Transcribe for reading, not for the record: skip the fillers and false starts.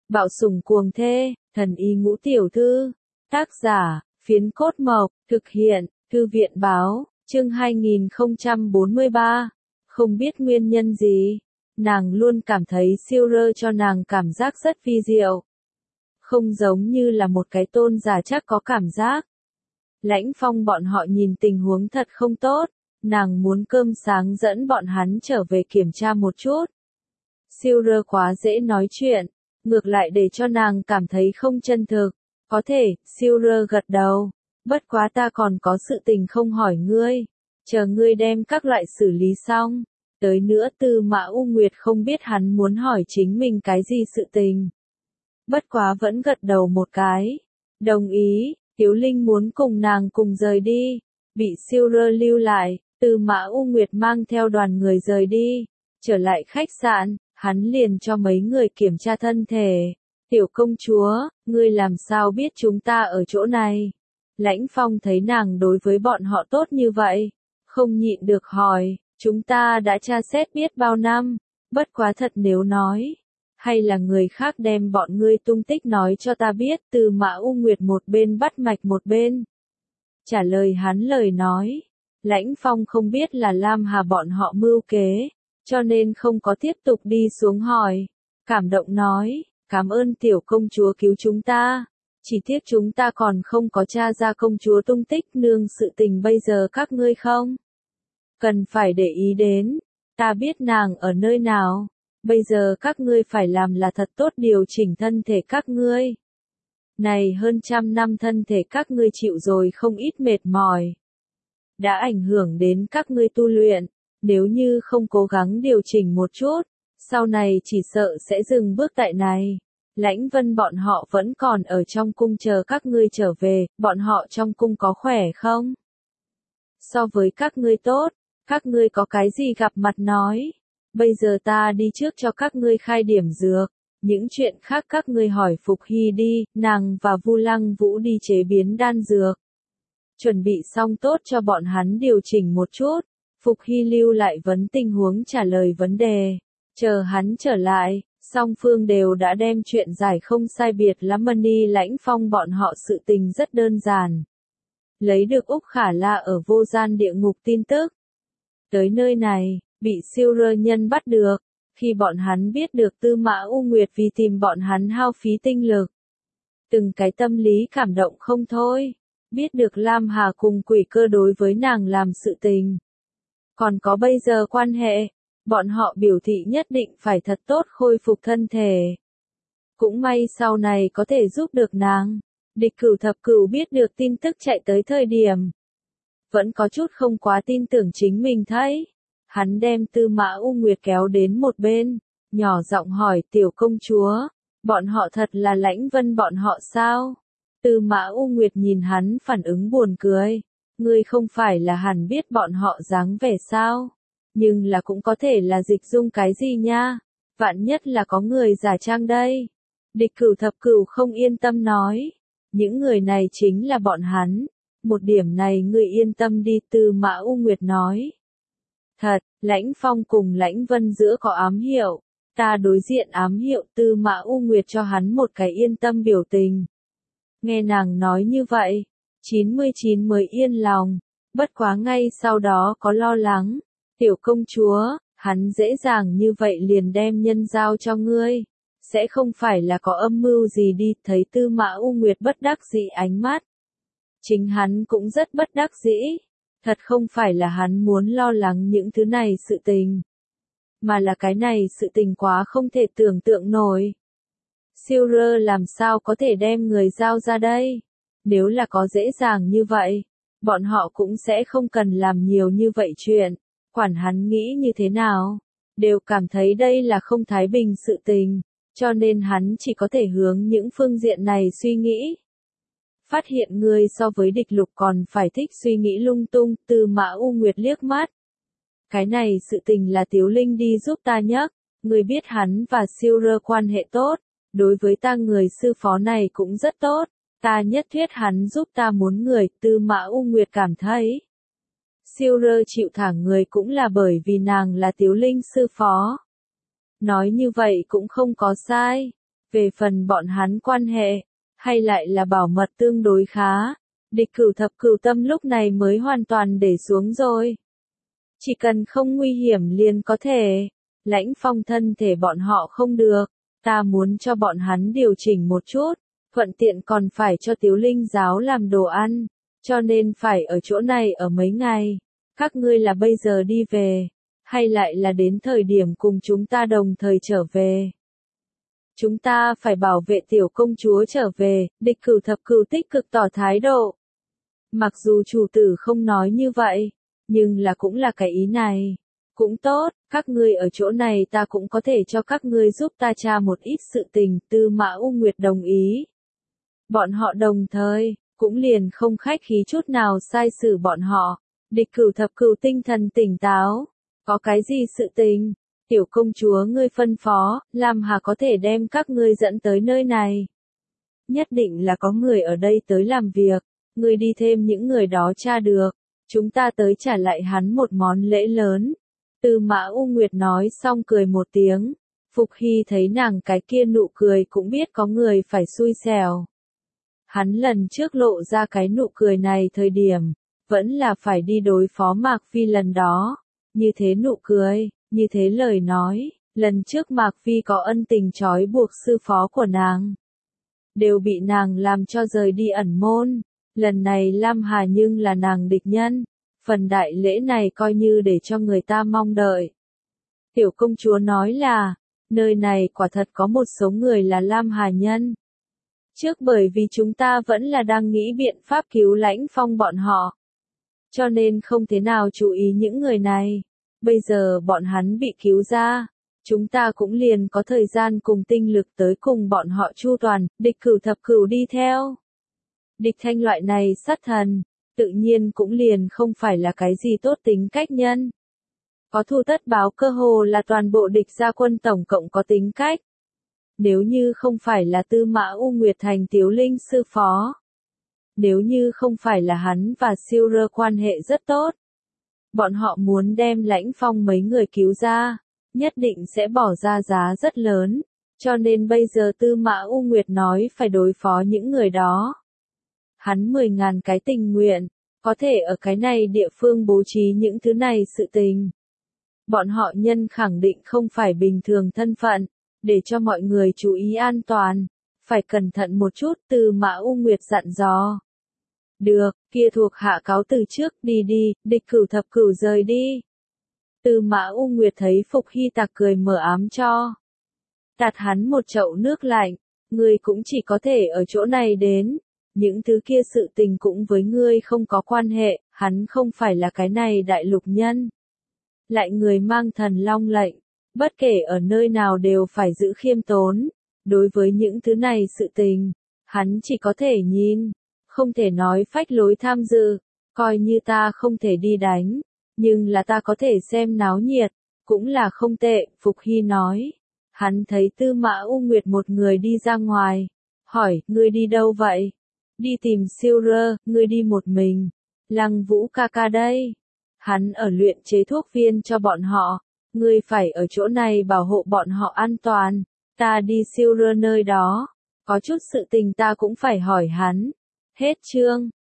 Bạo sủng cuồng thê, thần y ngũ tiểu thư. Tác giả, Phiến Cốt Mộc, thực hiện, Thư viện báo, chương 2043. Không biết nguyên nhân gì, nàng luôn cảm thấy Silver cho nàng cảm giác rất vi diệu. Không giống như là một cái tôn giả chắc có cảm giác. Lãnh Phong bọn họ nhìn tình huống thật không tốt, nàng muốn cơm sáng dẫn bọn hắn trở về kiểm tra một chút. Silver quá dễ nói chuyện, ngược lại để cho nàng cảm thấy không chân thực. Có thể, Silver gật đầu. Bất quá ta còn có sự tình không hỏi ngươi. Chờ ngươi đem các loại xử lý xong. Tới nữa Tư Mã U Nguyệt không biết hắn muốn hỏi chính mình cái gì sự tình. Bất quá vẫn gật đầu một cái. Đồng ý, Tiếu Linh muốn cùng nàng cùng rời đi. Bị Silver lưu lại, Tư Mã U Nguyệt mang theo đoàn người rời đi. Trở lại khách sạn, hắn liền cho mấy người kiểm tra thân thể. Tiểu công chúa, ngươi làm sao biết chúng ta ở chỗ này? Lãnh Phong thấy nàng đối với bọn họ tốt như vậy, không nhịn được hỏi, chúng ta đã tra xét biết bao năm, bất quá thật nếu nói, hay là người khác đem bọn ngươi tung tích nói cho ta biết. Từ Mã U Nguyệt một bên bắt mạch một bên trả lời hắn lời nói. Lãnh Phong không biết là Lam Hà bọn họ mưu kế, cho nên không có tiếp tục đi xuống hỏi, cảm động nói. Cảm ơn tiểu công chúa cứu chúng ta. Chỉ tiếc chúng ta còn không có tra ra công chúa tung tích nương sự tình bây giờ các ngươi không cần phải để ý đến. Ta biết nàng ở nơi nào. Bây giờ các ngươi phải làm là thật tốt điều chỉnh thân thể các ngươi. Này hơn 100 năm thân thể các ngươi chịu rồi không ít mệt mỏi. Đã ảnh hưởng đến các ngươi tu luyện. Nếu như không cố gắng điều chỉnh một chút, sau này chỉ sợ sẽ dừng bước tại này. Lãnh Vân bọn họ vẫn còn ở trong cung chờ các ngươi trở về, bọn họ trong cung có khỏe không? So với các ngươi tốt, các ngươi có cái gì gặp mặt nói. Bây giờ ta đi trước cho các ngươi khai điểm dược, những chuyện khác các ngươi hỏi Phục Hy đi, nàng và Vu Lăng Vũ đi chế biến đan dược. Chuẩn bị xong tốt cho bọn hắn điều chỉnh một chút, Phục Hy lưu lại vấn tình huống trả lời vấn đề, chờ hắn trở lại. Song phương đều đã đem chuyện giải không sai biệt lắm. Mani Lãnh Phong bọn họ sự tình rất đơn giản. Lấy được Úc Khả La ở vô gian địa ngục tin tức. Tới nơi này, bị Silver nhân bắt được. Khi bọn hắn biết được Tư Mã U Nguyệt vì tìm bọn hắn hao phí tinh lực. Từng cái tâm lý cảm động không thôi. Biết được Lam Hà cùng Quỷ Cơ đối với nàng làm sự tình. Còn có bây giờ quan hệ. Bọn họ biểu thị nhất định phải thật tốt khôi phục thân thể. Cũng may sau này có thể giúp được nàng. Địch Cửu Thập Cửu biết được tin tức chạy tới thời điểm. Vẫn có chút không quá tin tưởng chính mình thấy. Hắn đem Tư Mã U Nguyệt kéo đến một bên, nhỏ giọng hỏi tiểu công chúa, bọn họ thật là Lãnh Vân bọn họ sao? Tư Mã U Nguyệt nhìn hắn phản ứng buồn cười. Ngươi không phải là hẳn biết bọn họ dáng vẻ sao? Nhưng là cũng có thể là dịch dung cái gì nha, vạn nhất là có người giả trang đây. Địch Cửu Thập Cửu không yên tâm nói, những người này chính là bọn hắn, một điểm này ngươi yên tâm đi. Tư Mã U Nguyệt nói. Thật, Lãnh Phong cùng Lãnh Vân giữa có ám hiệu, ta đối diện ám hiệu. Tư Mã U Nguyệt cho hắn một cái yên tâm biểu tình. Nghe nàng nói như vậy, 99 mới yên lòng, bất quá ngay sau đó có lo lắng. Tiểu công chúa, hắn dễ dàng như vậy liền đem nhân giao cho ngươi. Sẽ không phải là có âm mưu gì đi. Thấy Tư Mã U Nguyệt bất đắc dĩ ánh mắt. Chính hắn cũng rất bất đắc dĩ. Thật không phải là hắn muốn lo lắng những thứ này sự tình. Mà là cái này sự tình quá không thể tưởng tượng nổi. Silver làm sao có thể đem người giao ra đây? Nếu là có dễ dàng như vậy, bọn họ cũng sẽ không cần làm nhiều như vậy chuyện. Quản hắn nghĩ như thế nào, đều cảm thấy đây là không thái bình sự tình, cho nên hắn chỉ có thể hướng những phương diện này suy nghĩ. Phát hiện ngươi so với Địch Lục còn phải thích suy nghĩ lung tung. Tư Mã U Nguyệt liếc mắt. Cái này sự tình là Tiếu Linh đi giúp ta nhắc, ngươi biết hắn và Silver quan hệ tốt, đối với ta người sư phó này cũng rất tốt, ta nhất thiết hắn giúp ta muốn người. Tư Mã U Nguyệt cảm thấy. Silver chịu thả người cũng là bởi vì nàng là Tiếu Linh sư phó. Nói như vậy cũng không có sai. Về phần bọn hắn quan hệ, hay lại là bảo mật tương đối khá, địch cửu thập cửu tâm lúc này mới hoàn toàn để xuống rồi. Chỉ cần không nguy hiểm liền có thể. Lãnh Phong thân thể bọn họ không được, ta muốn cho bọn hắn điều chỉnh một chút, thuận tiện còn phải cho Tiếu Linh giáo làm đồ ăn, cho nên phải ở chỗ này ở mấy ngày. Các ngươi là bây giờ đi về, hay lại là đến thời điểm cùng chúng ta đồng thời trở về? Chúng ta phải bảo vệ tiểu công chúa trở về, địch cửu thập cửu tích cực tỏ thái độ. Mặc dù chủ tử không nói như vậy, nhưng là cũng là cái ý này. Cũng tốt, các ngươi ở chỗ này ta cũng có thể cho các ngươi giúp ta tra một ít sự tình, Tư Mã U Nguyệt đồng ý. Bọn họ đồng thời, cũng liền không khách khí chút nào sai xử bọn họ. Địch cửu thập cửu tinh thần tỉnh táo. Có cái gì sự tình? Tiểu công chúa ngươi phân phó, Lam Hà có thể đem các ngươi dẫn tới nơi này. Nhất định là có người ở đây tới làm việc, ngươi đi thêm những người đó tra được. Chúng ta tới trả lại hắn một món lễ lớn. Tư Mã U Nguyệt nói xong cười một tiếng. Phục Hy thấy nàng cái kia nụ cười cũng biết có người phải xui xẻo. Hắn lần trước lộ ra cái nụ cười này thời điểm, vẫn là phải đi đối phó Mạc Phi lần đó. Như thế nụ cười, như thế lời nói, lần trước Mạc Phi có ân tình trói buộc sư phó của nàng. Đều bị nàng làm cho rời đi ẩn môn. Lần này Lam Hà nhưng là nàng địch nhân. Phần đại lễ này coi như để cho người ta mong đợi. Tiểu công chúa nói là, nơi này quả thật có một số người là Lam Hà nhân. Trước bởi vì chúng ta vẫn là đang nghĩ biện pháp cứu Lãnh Phong bọn họ. Cho nên không thế nào chú ý những người này. Bây giờ bọn hắn bị cứu ra. Chúng ta cũng liền có thời gian cùng tinh lực tới cùng bọn họ chu toàn, địch cửu thập cửu đi theo. Địch Thanh loại này sát thần, tự nhiên cũng liền không phải là cái gì tốt tính cách nhân. Có thù tất báo cơ hồ là toàn bộ địch gia quân tổng cộng có tính cách. Nếu như không phải là Tư Mã U Nguyệt thành Tiếu Linh sư phó. Nếu như không phải là hắn và Siêu Rơ quan hệ rất tốt. Bọn họ muốn đem Lãnh Phong mấy người cứu ra, nhất định sẽ bỏ ra giá rất lớn. Cho nên bây giờ Tư Mã U Nguyệt nói phải đối phó những người đó. Hắn 10.000 cái tình nguyện, có thể ở cái này địa phương bố trí những thứ này sự tình. Bọn họ nhân khẳng định không phải bình thường thân phận, để cho mọi người chú ý an toàn, phải cẩn thận một chút. Tư Mã U Nguyệt dặn dò. Được, kia thuộc hạ cáo từ trước, đi đi, địch cửu thập cửu rời đi. Tư Mã U Nguyệt thấy Phục Hy tặc cười mở ám cho. Tạt hắn một chậu nước lạnh, ngươi cũng chỉ có thể ở chỗ này đến. Những thứ kia sự tình cũng với ngươi không có quan hệ, hắn không phải là cái này đại lục nhân. Lại người mang thần long lệnh, bất kể ở nơi nào đều phải giữ khiêm tốn. Đối với những thứ này sự tình, hắn chỉ có thể nhìn, không thể nói phách lối tham dự, coi như ta không thể đi đánh, nhưng là ta có thể xem náo nhiệt, cũng là không tệ, Phục Hy nói. Hắn thấy Tư Mã U Nguyệt một người đi ra ngoài, hỏi, ngươi đi đâu vậy? Đi tìm Siêu Rơ, ngươi đi một mình. Lăng Vũ ca ca đây. Hắn ở luyện chế thuốc viên cho bọn họ. Ngươi phải ở chỗ này bảo hộ bọn họ an toàn. Ta đi Siêu Rơ nơi đó. Có chút sự tình ta cũng phải hỏi hắn. Hết chương.